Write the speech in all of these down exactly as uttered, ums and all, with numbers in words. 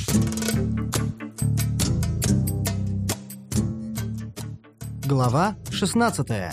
Глава шестнадцатая.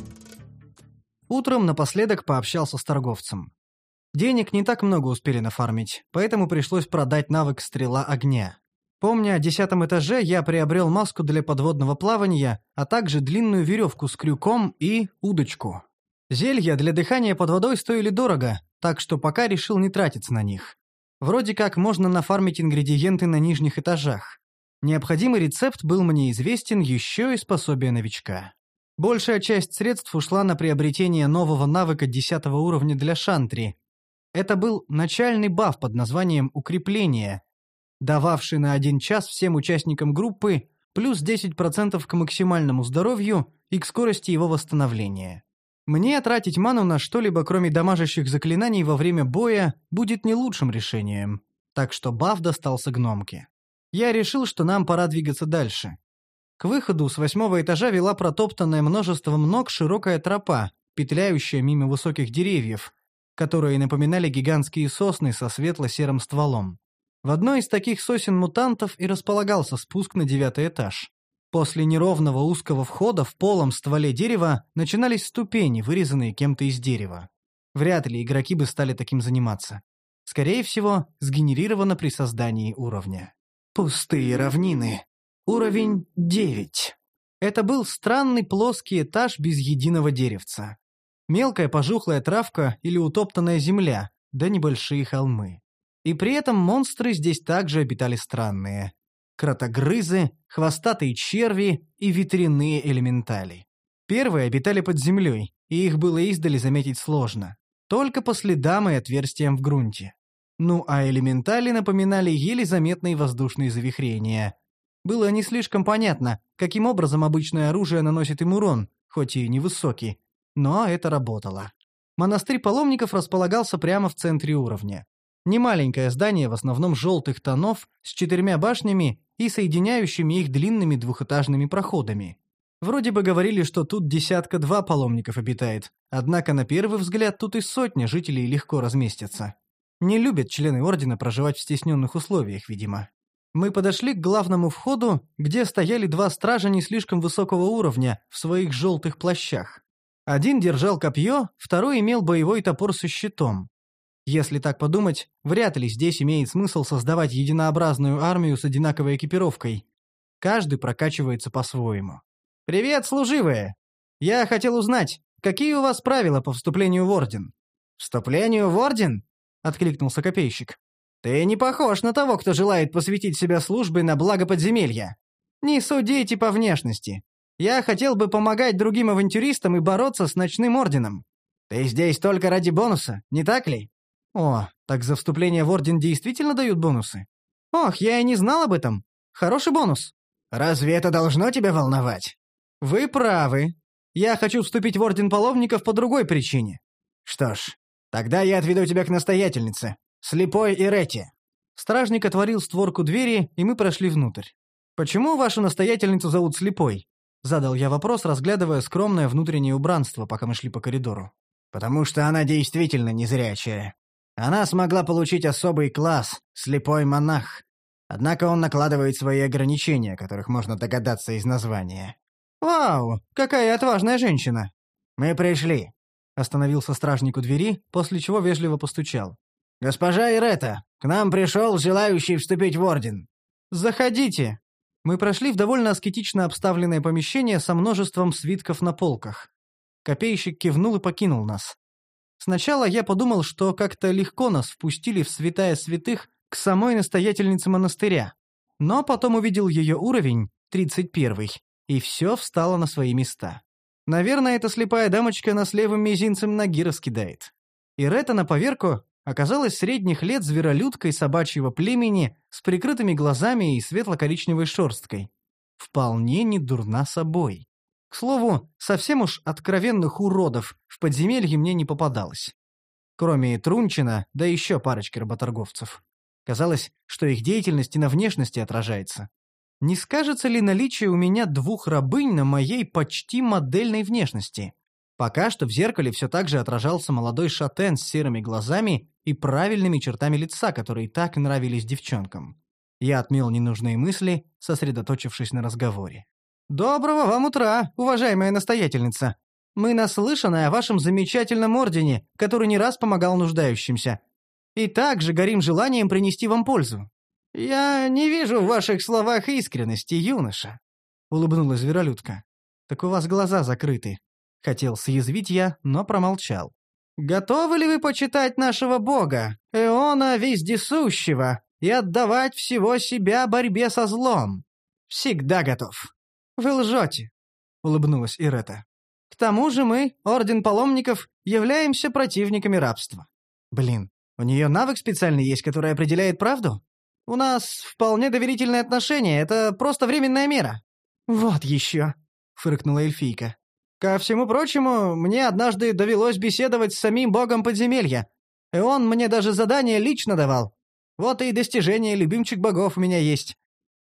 Утром напоследок пообщался с торговцем. Денег не так много успели нафармить, поэтому пришлось продать навык «Стрела огня». Помня о десятом этаже, я приобрел маску для подводного плавания, а также длинную веревку с крюком и удочку. Зелья для дыхания под водой стоили дорого, так что пока решил не тратиться на них. Вроде как можно нафармить ингредиенты на нижних этажах. Необходимый рецепт был мне известен еще из пособия новичка. Большая часть средств ушла на приобретение нового навыка десятого уровня для шантри. Это был начальный баф под названием «Укрепление», дававший на один час всем участникам группы плюс десять процентов к максимальному здоровью и к скорости его восстановления. Мне тратить ману на что-либо, кроме дамажащих заклинаний во время боя, будет не лучшим решением, так что баф достался гномке. Я решил, что нам пора двигаться дальше. К выходу с восьмого этажа вела протоптанная множеством ног широкая тропа, петляющая мимо высоких деревьев, которые напоминали гигантские сосны со светло-серым стволом. В одной из таких сосен-мутантов и располагался спуск на девятый этаж. После неровного узкого входа в полом стволе дерева начинались ступени, вырезанные кем-то из дерева. Вряд ли игроки бы стали таким заниматься. Скорее всего, сгенерировано при создании уровня. Пустые равнины. Уровень девять. Это был странный плоский этаж без единого деревца. Мелкая пожухлая травка или утоптанная земля, да небольшие холмы. И при этом монстры здесь также обитали странные. Кротогрызы, хвостатые черви и ветряные элементали. Первые обитали под землей, и их было издали заметить сложно. Только по следам и отверстиям в грунте. Ну а элементали напоминали еле заметные воздушные завихрения. Было не слишком понятно, каким образом обычное оружие наносит им урон, хоть и невысокий, но это работало. Монастырь паломников располагался прямо в центре уровня. Немаленькое здание в основном желтых тонов с четырьмя башнями и соединяющими их длинными двухэтажными проходами. Вроде бы говорили, что тут десятка-два паломников обитает, однако на первый взгляд тут и сотня жителей легко разместятся. Не любят члены Ордена проживать в стесненных условиях, видимо. Мы подошли к главному входу, где стояли два стража не слишком высокого уровня в своих желтых плащах. Один держал копье, второй имел боевой топор со щитом. Если так подумать, вряд ли здесь имеет смысл создавать единообразную армию с одинаковой экипировкой. Каждый прокачивается по-своему. «Привет, служивые! Я хотел узнать, какие у вас правила по вступлению в Орден?» «Вступлению в Орден?» — откликнулся копейщик. «Ты не похож на того, кто желает посвятить себя службе на благо подземелья. Не судите по внешности. Я хотел бы помогать другим авантюристам и бороться с ночным орденом. Ты здесь только ради бонуса, не так ли?» «О, так за вступление в Орден действительно дают бонусы?» «Ох, я и не знал об этом. Хороший бонус». «Разве это должно тебя волновать?» «Вы правы. Я хочу вступить в Орден Паломников по другой причине». «Что ж, тогда я отведу тебя к настоятельнице, слепой Иретте». Стражник отворил створку двери, и мы прошли внутрь. «Почему вашу настоятельницу зовут Слепой?» — задал я вопрос, разглядывая скромное внутреннее убранство, пока мы шли по коридору. «Потому что она действительно незрячая. Она смогла получить особый класс — слепой монах. Однако он накладывает свои ограничения, которых можно догадаться из названия». «Вау, какая отважная женщина!» «Мы пришли», — остановился стражник у двери, после чего вежливо постучал. «Госпожа Иретта, к нам пришел желающий вступить в Орден». «Заходите». Мы прошли в довольно аскетично обставленное помещение со множеством свитков на полках. Копейщик кивнул и покинул нас. Сначала я подумал, что как-то легко нас впустили в святая святых к самой настоятельнице монастыря. Но потом увидел ее уровень, тридцать первый, и все встало на свои места. Наверное, эта слепая дамочка нас левым мизинцем ноги раскидает. Иретта на поверку оказалась средних лет зверолюдкой собачьего племени с прикрытыми глазами и светло-коричневой шерсткой. Вполне не дурна собой. К слову, совсем уж откровенных уродов в подземелье мне не попадалось. Кроме Трунчина, да еще парочки работорговцев. Казалось, что их деятельность и на внешности отражается. Не скажется ли наличие у меня двух рабынь на моей почти модельной внешности? Пока что в зеркале все так же отражался молодой шатен с серыми глазами и правильными чертами лица, которые так нравились девчонкам. Я отмел ненужные мысли, сосредоточившись на разговоре. «Доброго вам утра, уважаемая настоятельница. Мы наслышаны о вашем замечательном ордене, который не раз помогал нуждающимся. И также горим желанием принести вам пользу». «Я не вижу в ваших словах искренности, юноша», — улыбнулась зверолюдка. «Так у вас глаза закрыты». Хотел съязвить я, но промолчал. «Готовы ли вы почитать нашего бога, Эона Вездесущего, и отдавать всего себя борьбе со злом?» «Всегда готов». «Вы лжете», — улыбнулась Ирета. «К тому же мы, Орден Паломников, являемся противниками рабства». «Блин, у нее навык специальный есть, который определяет правду? У нас вполне доверительные отношения, это просто временная мера». «Вот еще», — фыркнула эльфийка. «Ко всему прочему, мне однажды довелось беседовать с самим богом подземелья, и он мне даже задание лично давал. Вот и достижение любимчик богов у меня есть.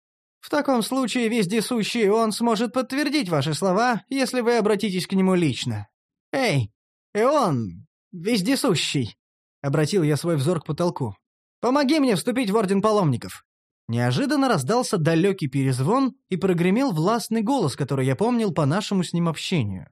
В таком случае вездесущий он сможет подтвердить ваши слова, если вы обратитесь к нему лично. Эй, Эон, вездесущий!» — обратил я свой взор к потолку. «Помоги мне вступить в Орден Паломников». Неожиданно раздался далекий перезвон и прогремел властный голос, который я помнил по нашему с ним общению.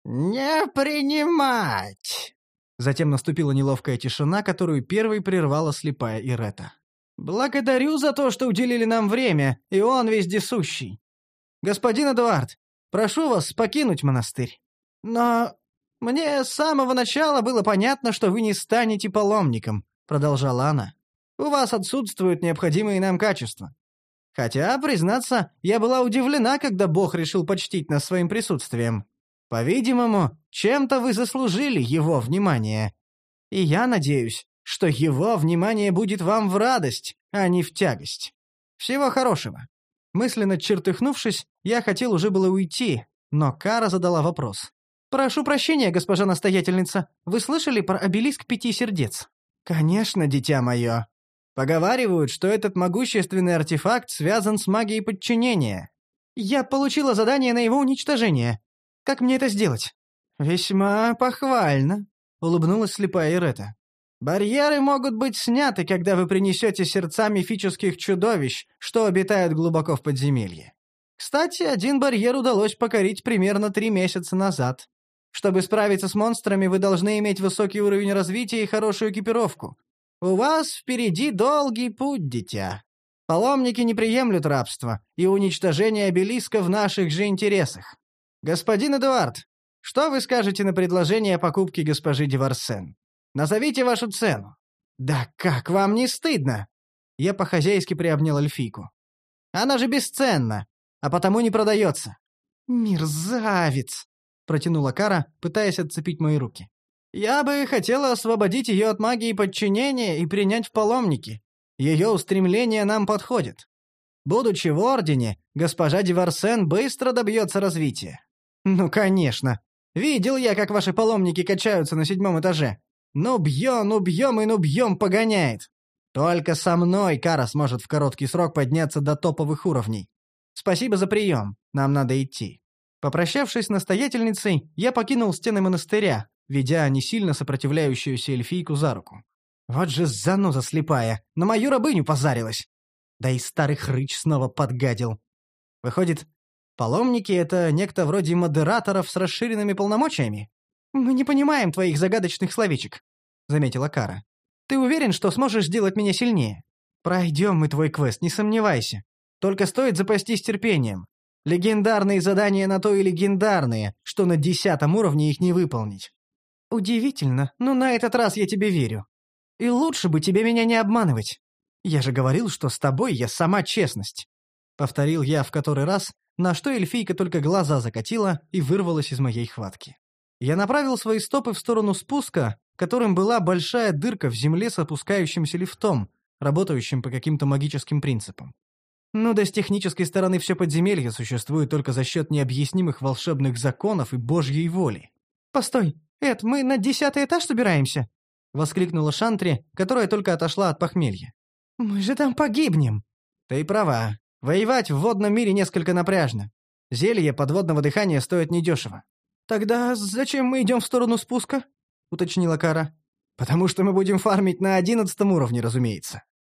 «Не принимать!» Затем наступила неловкая тишина, которую первой прервала слепая Ирета. «Благодарю за то, что уделили нам время, и он вездесущий. Господин Эдуард, прошу вас покинуть монастырь. Но мне с самого начала было понятно, что вы не станете паломником», — продолжала она. «У вас отсутствуют необходимые нам качества. Хотя, признаться, я была удивлена, когда Бог решил почтить нас своим присутствием. По-видимому, чем-то вы заслужили его внимание. И я надеюсь, что его внимание будет вам в радость, а не в тягость. Всего хорошего». Мысленно чертыхнувшись, я хотел уже было уйти, но Кара задала вопрос. «Прошу прощения, госпожа настоятельница, вы слышали про обелиск пяти сердец?» «Конечно, дитя мое. Поговаривают, что этот могущественный артефакт связан с магией подчинения. Я получила задание на его уничтожение. Как мне это сделать?» «Весьма похвально», — улыбнулась слепая Ирета. «Барьеры могут быть сняты, когда вы принесете сердца мифических чудовищ, что обитают глубоко в подземелье. Кстати, один барьер удалось покорить примерно три месяца назад. Чтобы справиться с монстрами, вы должны иметь высокий уровень развития и хорошую экипировку. У вас впереди долгий путь, дитя. Паломники не приемлют рабство, и уничтожение обелиска в наших же интересах. Господин Эдуард, что вы скажете на предложение о покупке госпожи Деварсен? Назовите вашу цену». «Да как вам не стыдно?» Я по-хозяйски приобнял эльфийку. «Она же бесценна, а потому не продается». «Мерзавец!» — протянула Кара, пытаясь отцепить мои руки. «Я бы хотела освободить ее от магии подчинения и принять в паломники. Ее устремления нам подходят. Будучи в Ордене, госпожа Деварсен быстро добьется развития». «Ну, конечно. Видел я, как ваши паломники качаются на седьмом этаже. Ну бьем, ну бьем и ну бьем погоняет. Только со мной Кара сможет в короткий срок подняться до топовых уровней. Спасибо за прием, нам надо идти». Попрощавшись с настоятельницей, я покинул стены монастыря, ведя не сильно сопротивляющуюся эльфийку за руку. Вот же заноза слепая, на мою рабыню позарилась. Да и старый хрыч снова подгадил. Выходит, паломники — это некто вроде модераторов с расширенными полномочиями? «Мы не понимаем твоих загадочных словечек», — заметила Кара. «Ты уверен, что сможешь сделать меня сильнее? Пройдем мы твой квест, не сомневайся. Только стоит запастись терпением. Легендарные задания на то и легендарные, что на десятом уровне их не выполнить». «Удивительно, но на этот раз я тебе верю. И лучше бы тебе меня не обманывать. Я же говорил, что с тобой я сама честность». Повторил я в который раз, на что эльфийка только глаза закатила и вырвалась из моей хватки. Я направил свои стопы в сторону спуска, которым была большая дырка в земле с опускающимся лифтом, работающим по каким-то магическим принципам. Ну да с технической стороны все подземелье существует только за счет необъяснимых волшебных законов и божьей воли. «Постой, Эд, мы на десятый этаж собираемся?» — воскликнула Шантри, которая только отошла от похмелья. «Мы же там погибнем!» «Ты права. Воевать в водном мире несколько напряжно. Зелье подводного дыхания стоит недешево». «Тогда зачем мы идем в сторону спуска?» — уточнила Кара. «Потому что мы будем фармить на одиннадцатом уровне, разумеется».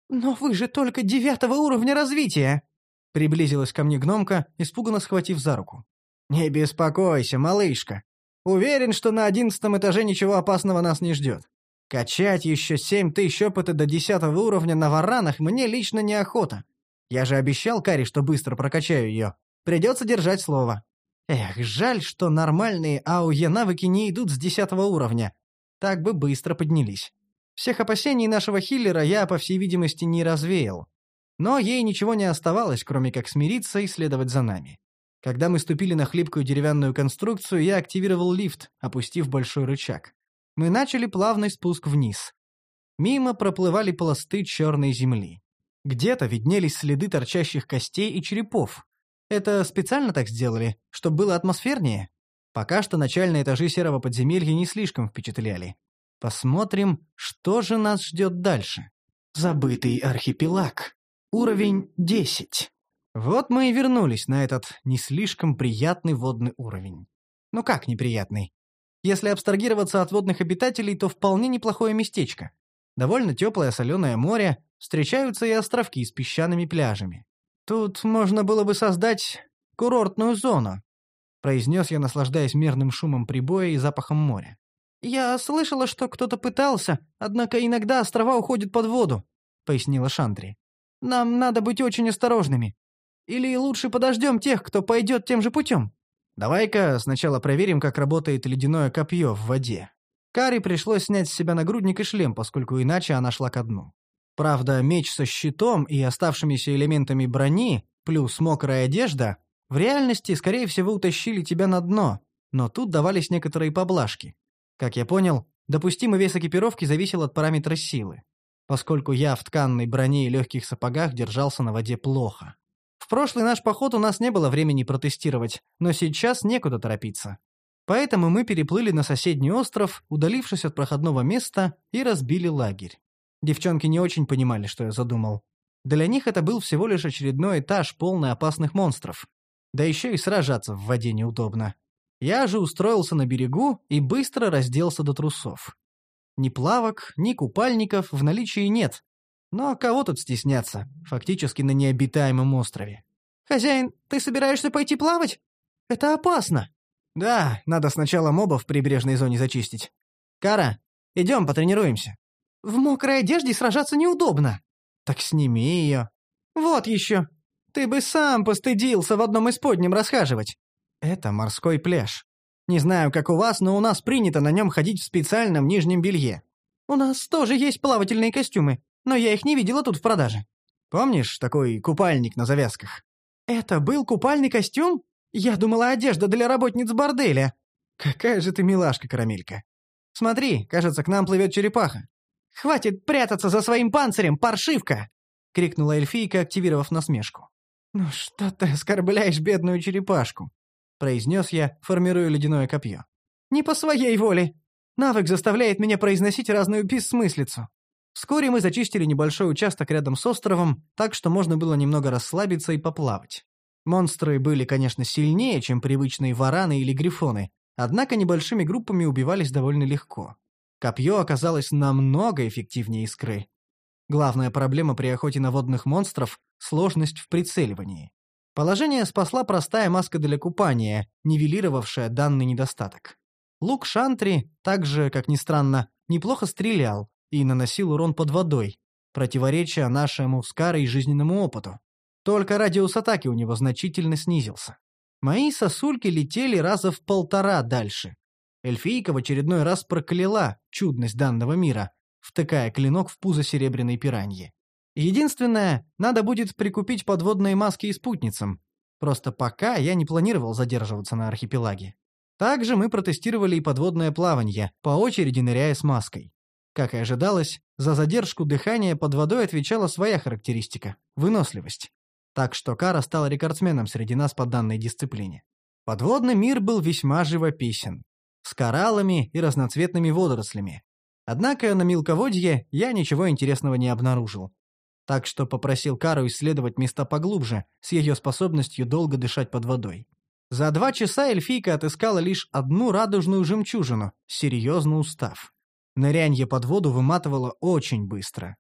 «Но вы же только девятого уровня развития!» Приблизилась ко мне гномка, испуганно схватив за руку. «Не беспокойся, малышка. Уверен, что на одиннадцатом этаже ничего опасного нас не ждет. Качать еще семь тысяч опыта до десятого уровня на варанах мне лично неохота. Я же обещал Каре, что быстро прокачаю ее. Придется держать слово. Эх, жаль, что нормальные АОЕ-навыки не идут с десятого уровня. Так бы быстро поднялись. Всех опасений нашего хиллера я, по всей видимости, не развеял. Но ей ничего не оставалось, кроме как смириться и следовать за нами. Когда мы ступили на хлипкую деревянную конструкцию, я активировал лифт, опустив большой рычаг. Мы начали плавный спуск вниз. Мимо проплывали пласты черной земли. Где-то виднелись следы торчащих костей и черепов. Это специально так сделали, чтобы было атмосфернее? Пока что начальные этажи серого подземелья не слишком впечатляли. Посмотрим, что же нас ждет дальше. Забытый архипелаг. Уровень десять. Вот мы и вернулись на этот не слишком приятный водный уровень. Ну как неприятный? Если абстрагироваться от водных обитателей, то вполне неплохое местечко. Довольно теплое соленое море, встречаются и островки с песчаными пляжами. Тут можно было бы создать курортную зону, произнес я, наслаждаясь мирным шумом прибоя и запахом моря. «Я слышала, что кто-то пытался, однако иногда острова уходят под воду», — пояснила Шантри. «Нам надо быть очень осторожными. Или лучше подождем тех, кто пойдет тем же путем?» «Давай-ка сначала проверим, как работает ледяное копье в воде». Каре пришлось снять с себя нагрудник и шлем, поскольку иначе она шла ко дну. Правда, меч со щитом и оставшимися элементами брони, плюс мокрая одежда, в реальности, скорее всего, утащили тебя на дно, но тут давались некоторые поблажки. Как я понял, допустимый вес экипировки зависел от параметра силы, поскольку я в тканной броне и легких сапогах держался на воде плохо. В прошлый наш поход у нас не было времени протестировать, но сейчас некуда торопиться. Поэтому мы переплыли на соседний остров, удалившись от проходного места, и разбили лагерь. Девчонки не очень понимали, что я задумал. Для них это был всего лишь очередной этаж, полный опасных монстров. Да еще и сражаться в воде неудобно. Я же устроился на берегу и быстро разделся до трусов. Ни плавок, ни купальников в наличии нет. Но кого тут стесняться, фактически на необитаемом острове. «Хозяин, ты собираешься пойти плавать? Это опасно!» «Да, надо сначала мобов в прибрежной зоне зачистить. Кара, идем потренируемся». «В мокрой одежде сражаться неудобно». «Так сними ее». «Вот еще. Ты бы сам постыдился в одном из подням расхаживать». «Это морской пляж. Не знаю, как у вас, но у нас принято на нем ходить в специальном нижнем белье». «У нас тоже есть плавательные костюмы, но я их не видела тут в продаже». «Помнишь такой купальник на завязках?» «Это был купальный костюм? Я думала, одежда для работниц борделя». «Какая же ты милашка, Карамелька. Смотри, кажется, к нам плывет черепаха». «Хватит прятаться за своим панцирем, паршивка!» — крикнула эльфийка, активировав насмешку. «Ну что ты оскорбляешь бедную черепашку?» — произнес я, формируя ледяное копье. «Не по своей воле. Навык заставляет меня произносить разную бессмыслицу». Вскоре мы зачистили небольшой участок рядом с островом, так что можно было немного расслабиться и поплавать. Монстры были, конечно, сильнее, чем привычные вараны или грифоны, однако небольшими группами убивались довольно легко. Копье оказалось намного эффективнее искры. Главная проблема при охоте на водных монстров — сложность в прицеливании. Положение спасла простая маска для купания, нивелировавшая данный недостаток. Лук Шантри, так же, как ни странно, неплохо стрелял и наносил урон под водой, противоречия нашему с Карой жизненному опыту. Только радиус атаки у него значительно снизился. Мои сосульки летели раза в полтора дальше. Эльфийка в очередной раз прокляла чудность данного мира, втыкая клинок в пузо серебряной пираньи. Единственное, надо будет прикупить подводные маски и спутницам. Просто пока я не планировал задерживаться на архипелаге. Также мы протестировали и подводное плавание, по очереди ныряя с маской. Как и ожидалось, за задержку дыхания под водой отвечала своя характеристика – выносливость. Так что Кара стала рекордсменом среди нас по данной дисциплине. Подводный мир был весьма живописен, с кораллами и разноцветными водорослями. Однако на мелководье я ничего интересного не обнаружил. Так что попросил Кару исследовать места поглубже, с ее способностью долго дышать под водой. За два часа эльфийка отыскала лишь одну радужную жемчужину, серьезно устав. Нырянье под воду выматывало очень быстро.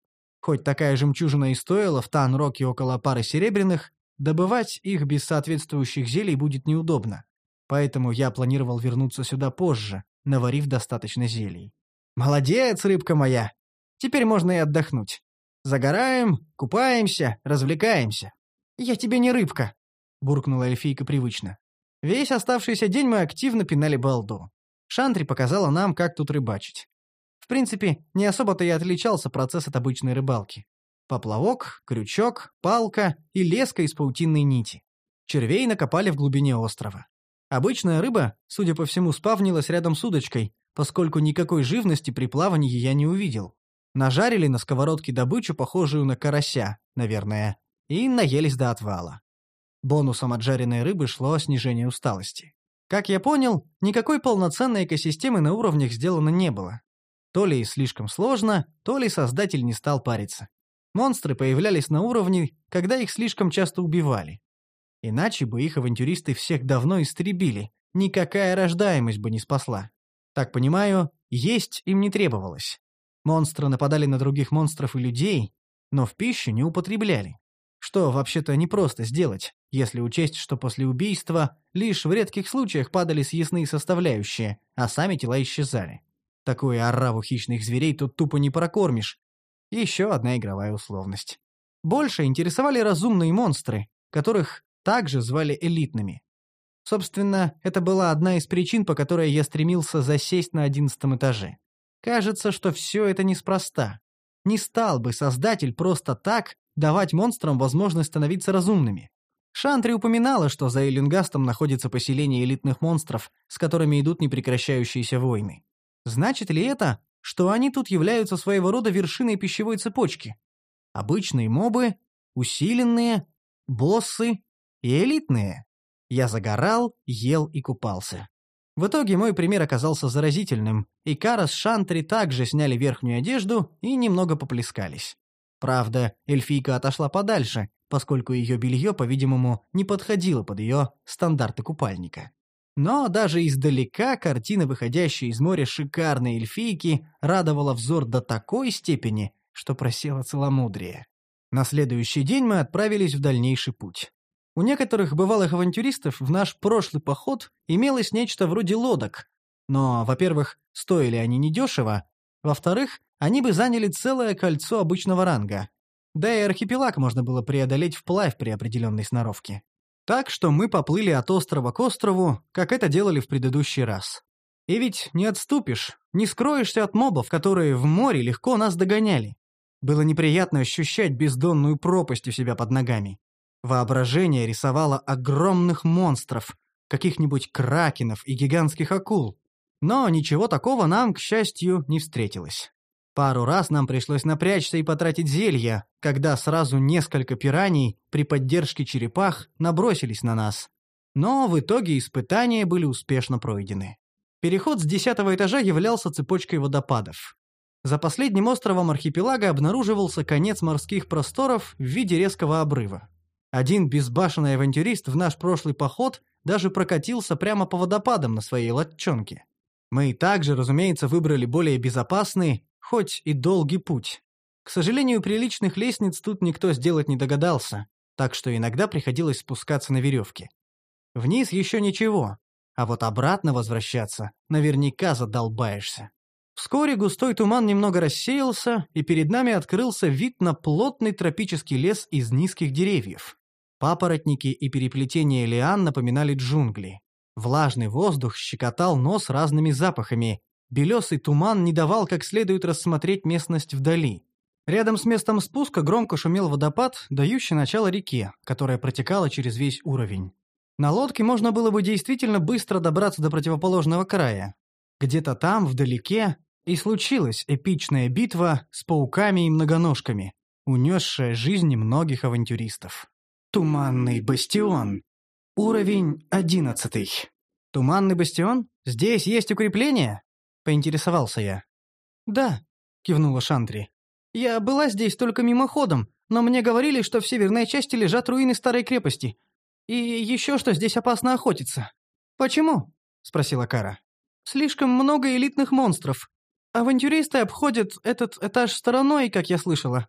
Хоть такая жемчужина и стоила в Тан-Роке около пары серебряных, добывать их без соответствующих зелий будет неудобно. Поэтому я планировал вернуться сюда позже, наварив достаточно зелий. «Молодец, рыбка моя! Теперь можно и отдохнуть. Загораем, купаемся, развлекаемся». «Я тебе не рыбка», — буркнула эльфийка привычно. Весь оставшийся день мы активно пинали балду. Шантри показала нам, как тут рыбачить. В принципе, не особо-то и отличался процесс от обычной рыбалки. Поплавок, крючок, палка и леска из паутинной нити. Червей накопали в глубине острова. Обычная рыба, судя по всему, спавнилась рядом с удочкой, поскольку никакой живности при плавании я не увидел. Нажарили на сковородке добычу, похожую на карася, наверное, и наелись до отвала. Бонусом от жареной рыбы шло снижение усталости. Как я понял, никакой полноценной экосистемы на уровнях сделано не было. То ли слишком сложно, то ли создатель не стал париться. Монстры появлялись на уровне, когда их слишком часто убивали. Иначе бы их авантюристы всех давно истребили, никакая рождаемость бы не спасла. Так понимаю, есть им не требовалось. Монстры нападали на других монстров и людей, но в пищу не употребляли. Что вообще-то непросто сделать, если учесть, что после убийства лишь в редких случаях падали съестные составляющие, а сами тела исчезали. Такую ораву хищных зверей тут тупо не прокормишь. Еще одна игровая условность. Больше интересовали разумные монстры, которых также звали элитными. Собственно, это была одна из причин, по которой я стремился засесть на одиннадцатом этаже. Кажется, что все это неспроста. Не стал бы создатель просто так давать монстрам возможность становиться разумными. Шантри упоминала, что за Эллингастом находится поселение элитных монстров, с которыми идут непрекращающиеся войны. Значит ли это, что они тут являются своего рода вершиной пищевой цепочки? Обычные мобы, усиленные, боссы и элитные. Я загорал, ел и купался. В итоге мой пример оказался заразительным, и Кара с Шантри также сняли верхнюю одежду и немного поплескались. Правда, эльфийка отошла подальше, поскольку ее белье, по-видимому, не подходило под ее стандарты купальника. Но даже издалека картина, выходящая из моря шикарной эльфийки, радовала взор до такой степени, что просело целомудрие. На следующий день мы отправились в дальнейший путь. У некоторых бывалых авантюристов в наш прошлый поход имелось нечто вроде лодок, но, во-первых, стоили они недешево, во-вторых, они бы заняли целое кольцо обычного ранга, да и архипелаг можно было преодолеть вплавь при определенной сноровке. Так что мы поплыли от острова к острову, как это делали в предыдущий раз. И ведь не отступишь, не скроешься от мобов, которые в море легко нас догоняли. Было неприятно ощущать бездонную пропасть у себя под ногами. Воображение рисовало огромных монстров, каких-нибудь кракенов и гигантских акул. Но ничего такого нам, к счастью, не встретилось. Пару раз нам пришлось напрячься и потратить зелья, когда сразу несколько пираний при поддержке черепах набросились на нас. Но в итоге испытания были успешно пройдены. Переход с десятого этажа являлся цепочкой водопадов. За последним островом архипелага обнаруживался конец морских просторов в виде резкого обрыва. Один безбашенный авантюрист в наш прошлый поход даже прокатился прямо по водопадам на своей лодчонке. Мы также, разумеется, выбрали более безопасный, хоть и долгий путь. К сожалению, приличных лестниц тут никто сделать не догадался, так что иногда приходилось спускаться на веревке. Вниз еще ничего, а вот обратно возвращаться наверняка задолбаешься. Вскоре густой туман немного рассеялся, и перед нами открылся вид на плотный тропический лес из низких деревьев. Папоротники и переплетения лиан напоминали джунгли. Влажный воздух щекотал нос разными запахами. Белесый туман не давал как следует рассмотреть местность вдали. Рядом с местом спуска громко шумел водопад, дающий начало реке, которая протекала через весь уровень. На лодке можно было бы действительно быстро добраться до противоположного края. Где-то там, вдалеке, и случилась эпичная битва с пауками и многоножками, унесшая жизни многих авантюристов. Туманный бастион. Уровень одиннадцатый. Туманный бастион? Здесь есть укрепление? Поинтересовался я. Да, кивнула Шантри. Я была здесь только мимоходом, но мне говорили, что в северной части лежат руины старой крепости. И еще что здесь опасно охотиться. Почему? Спросила Кара. Слишком много элитных монстров. Авантюристы обходят этот этаж стороной, как я слышала.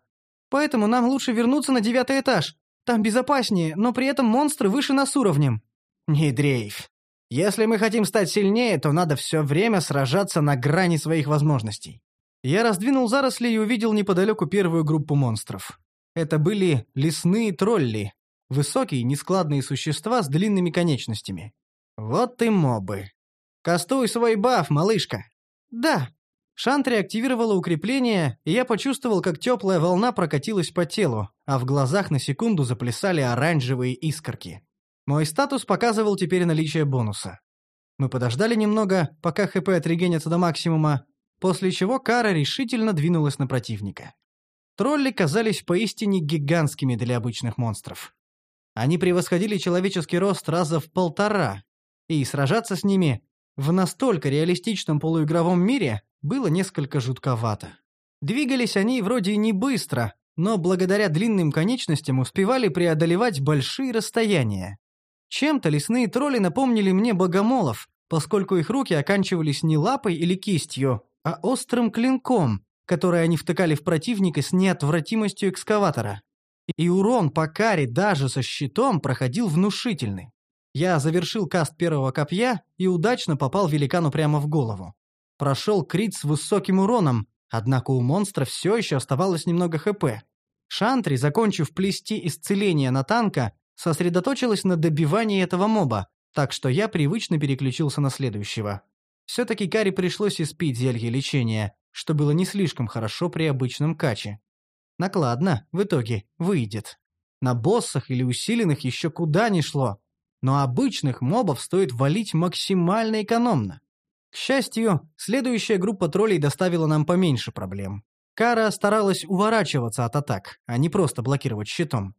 Поэтому нам лучше вернуться на девятый этаж. Там безопаснее, но при этом монстры выше нас уровнем». «Не дрейфь. Если мы хотим стать сильнее, то надо все время сражаться на грани своих возможностей». Я раздвинул заросли и увидел неподалеку первую группу монстров. Это были лесные тролли, высокие нескладные существа с длинными конечностями. Вот и мобы. «Кастуй свой баф, малышка!» «Да». Шантри активировала укрепление, и я почувствовал, как теплая волна прокатилась по телу, а в глазах на секунду заплясали оранжевые искорки. Мой статус показывал теперь наличие бонуса. Мы подождали немного, пока ХП отрегенится до максимума, после чего Кара решительно двинулась на противника. Тролли казались поистине гигантскими для обычных монстров. Они превосходили человеческий рост раза в полтора, и сражаться с ними в настолько реалистичном полуигровом мире было несколько жутковато. Двигались они вроде и не быстро, но благодаря длинным конечностям успевали преодолевать большие расстояния. Чем-то лесные тролли напомнили мне богомолов, поскольку их руки оканчивались не лапой или кистью, а острым клинком, который они втыкали в противника с неотвратимостью экскаватора. И урон по каре даже со щитом проходил внушительный. Я завершил каст первого копья и удачно попал великану прямо в голову. Прошел крит с высоким уроном, однако у монстра все еще оставалось немного ХП. Шантри, закончив плести исцеление на танка, сосредоточилась на добивании этого моба, так что я привычно переключился на следующего. Все-таки Каре пришлось испить зелье лечения, что было не слишком хорошо при обычном каче. Накладно, в итоге, выйдет. На боссах или усиленных еще куда ни шло, но обычных мобов стоит валить максимально экономно. К счастью, следующая группа троллей доставила нам поменьше проблем. Кара старалась уворачиваться от атак, а не просто блокировать щитом.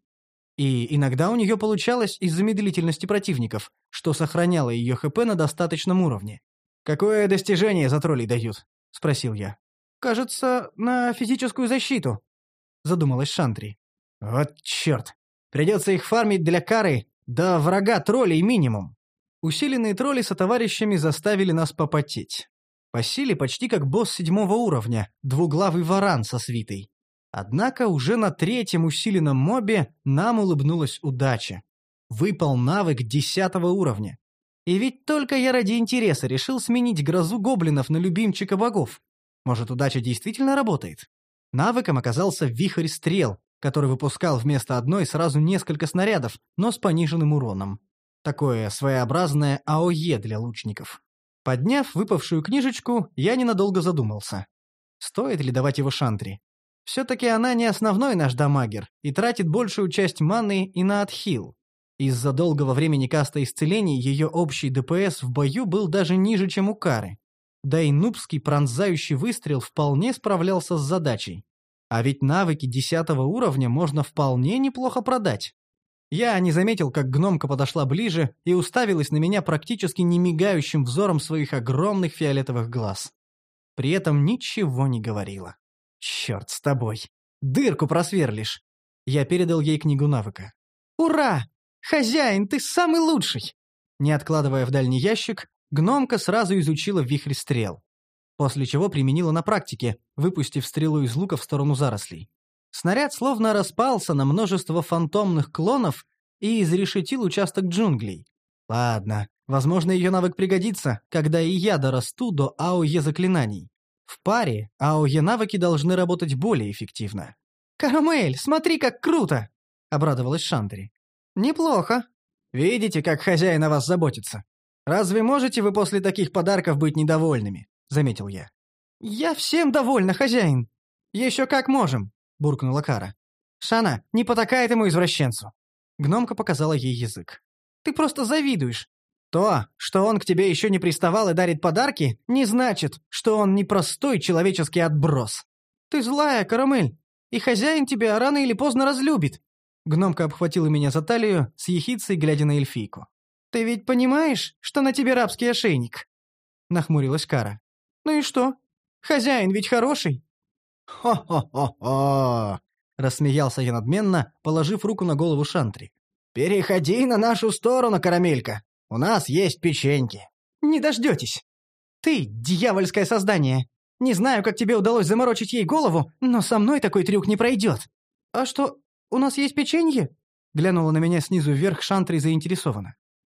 И иногда у нее получалось из-за медлительности противников, что сохраняло ее ХП на достаточном уровне. «Какое достижение за троллей дают?» — спросил я. «Кажется, на физическую защиту», — задумалась Шантри. «Вот черт! Придется их фармить для Кары, да врага троллей минимум». Усиленные тролли со товарищами заставили нас попотеть. По силе почти как босс седьмого уровня, двуглавый варан со свитой. Однако уже на третьем усиленном мобе нам улыбнулась удача. Выпал навык десятого уровня. И ведь только я ради интереса решил сменить грозу гоблинов на любимчика богов. Может, удача действительно работает? Навыком оказался вихрь стрел, который выпускал вместо одной сразу несколько снарядов, но с пониженным уроном. Такое своеобразное АОЕ для лучников. Подняв выпавшую книжечку, я ненадолго задумался. Стоит ли давать его Шантри? Все-таки она не основной наш дамагер и тратит большую часть маны и на отхил. Из-за долгого времени каста исцелений ее общий ДПС в бою был даже ниже, чем у Кары. Да и нубский пронзающий выстрел вполне справлялся с задачей. А ведь навыки десятого уровня можно вполне неплохо продать. Я не заметил, как гномка подошла ближе и уставилась на меня практически немигающим взором своих огромных фиолетовых глаз. При этом ничего не говорила. «Черт с тобой! Дырку просверлишь!» Я передал ей книгу навыка. «Ура! Хозяин, ты самый лучший!» Не откладывая в дальний ящик, гномка сразу изучила вихрь стрел. После чего применила на практике, выпустив стрелу из лука в сторону зарослей. Снаряд словно распался на множество фантомных клонов и изрешетил участок джунглей. Ладно, возможно, ее навык пригодится, когда и я дорасту до АОЕ заклинаний. В паре АОЕ навыки должны работать более эффективно. «Карамель, смотри, как круто!» — обрадовалась Шантри. «Неплохо. Видите, как хозяин о вас заботится? Разве можете вы после таких подарков быть недовольными?» — заметил я. «Я всем довольна, хозяин. Еще как можем», — буркнула Кара. «Шана, не потакай этому извращенцу». Гномка показала ей язык. «Ты просто завидуешь. То, что он к тебе еще не приставал и дарит подарки, не значит, что он не простой человеческий отброс. Ты злая, Карамель, и хозяин тебя рано или поздно разлюбит». Гномка обхватила меня за талию, с ехицей глядя на эльфийку. «Ты ведь понимаешь, что на тебе рабский ошейник?» Нахмурилась Кара. «Ну и что? Хозяин ведь хороший». «Хо-хо-хо-хо!» — рассмеялся я надменно, положив руку на голову Шантри. «Переходи на нашу сторону, Карамелька. У нас есть печеньки». «Не дождетесь. Ты дьявольское создание. Не знаю, как тебе удалось заморочить ей голову, но со мной такой трюк не пройдет». «А что, у нас есть печенье?» — глянула на меня снизу вверх Шантри заинтересованно.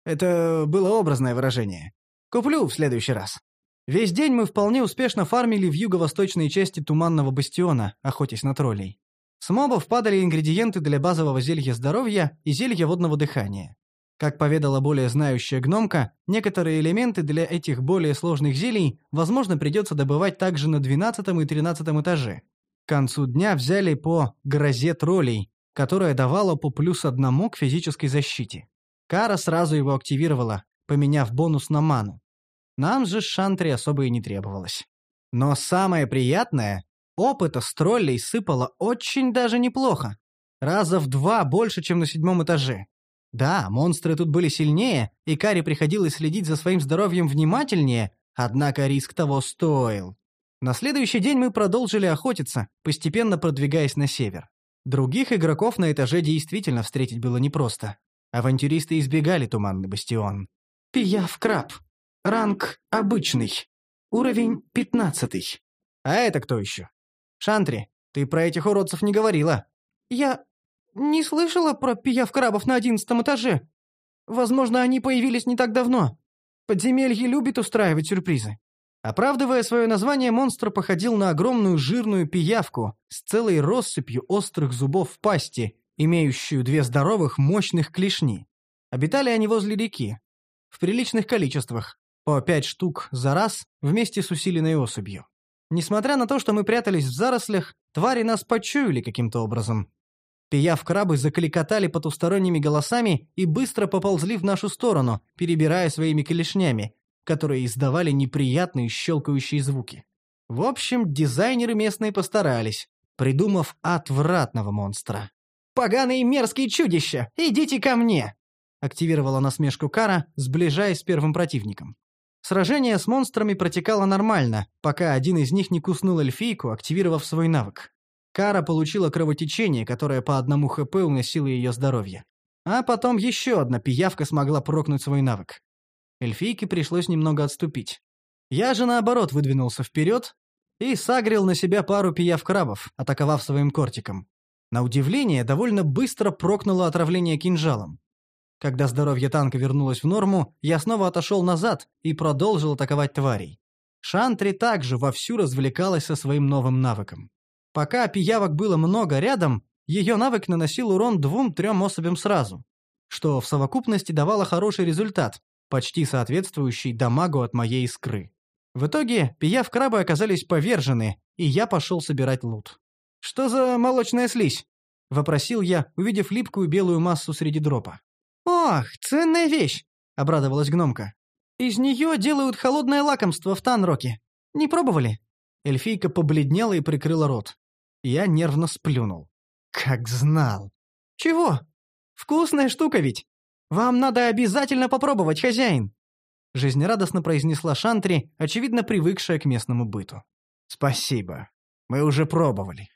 Это было образное выражение. Куплю в следующий раз. Весь день мы вполне успешно фармили в юго-восточной части Туманного Бастиона, охотясь на троллей. С мобов падали ингредиенты для базового зелья здоровья и зелья водного дыхания. Как поведала более знающая гномка, некоторые элементы для этих более сложных зелий, возможно, придется добывать также на двенадцатом и тринадцатом этаже. К концу дня взяли по «грозе троллей», которая давала по плюс одному к физической защите. Кара сразу его активировала, поменяв бонус на ману. Нам же с Шантри особо и не требовалось. Но самое приятное, опыта с троллей сыпало очень даже неплохо. Раза в два больше, чем на седьмом этаже. Да, монстры тут были сильнее, и Каре приходилось следить за своим здоровьем внимательнее, однако риск того стоил. На следующий день мы продолжили охотиться, постепенно продвигаясь на север. Других игроков на этаже действительно встретить было непросто. Авантюристы избегали Туманный Бастион. Пияв-краб. Ранг обычный. Уровень пятнадцатый. А это кто еще? Шантри, ты про этих уродцев не говорила. Я не слышала про пияв-крабов на одиннадцатом этаже. Возможно, они появились не так давно. Подземелье любит устраивать сюрпризы. Оправдывая свое название, монстр походил на огромную жирную пиявку с целой россыпью острых зубов в пасти, имеющую две здоровых мощных клешни. Обитали они возле реки. В приличных количествах, по пять штук за раз, вместе с усиленной особью. Несмотря на то, что мы прятались в зарослях, твари нас почуяли каким-то образом. Пияв-крабы закликотали потусторонними голосами и быстро поползли в нашу сторону, перебирая своими клешнями, которые издавали неприятные щелкающие звуки. В общем, дизайнеры местные постарались, придумав отвратного монстра. «Поганые мерзкие чудища! Идите ко мне!» — активировала насмешку Кара, сближаясь с первым противником. Сражение с монстрами протекало нормально, пока один из них не куснул эльфийку, активировав свой навык. Кара получила кровотечение, которое по одному хп уносило ее здоровье. А потом еще одна пиявка смогла прокнуть свой навык. Эльфийке пришлось немного отступить. Я же, наоборот, выдвинулся вперед и сагрил на себя пару пияв-крабов, атаковав своим кортиком. На удивление, довольно быстро прокнуло отравление кинжалом. Когда здоровье танка вернулось в норму, я снова отошел назад и продолжил атаковать тварей. Шантри также вовсю развлекалась со своим новым навыком. Пока пиявок было много рядом, ее навык наносил урон двум-трем особям сразу, что в совокупности давало хороший результат, почти соответствующий дамагу от моей искры. В итоге пияв-крабы оказались повержены, и я пошел собирать лут. «Что за молочная слизь?» — вопросил я, увидев липкую белую массу среди дропа. «Ох, ценная вещь!» — обрадовалась гномка. «Из нее делают холодное лакомство в Танроке. Не пробовали?» Эльфийка побледнела и прикрыла рот. Я нервно сплюнул. «Как знал!» «Чего? Вкусная штука ведь! Вам надо обязательно попробовать, хозяин!» Жизнерадостно произнесла Шантри, очевидно привыкшая к местному быту. «Спасибо. Мы уже пробовали».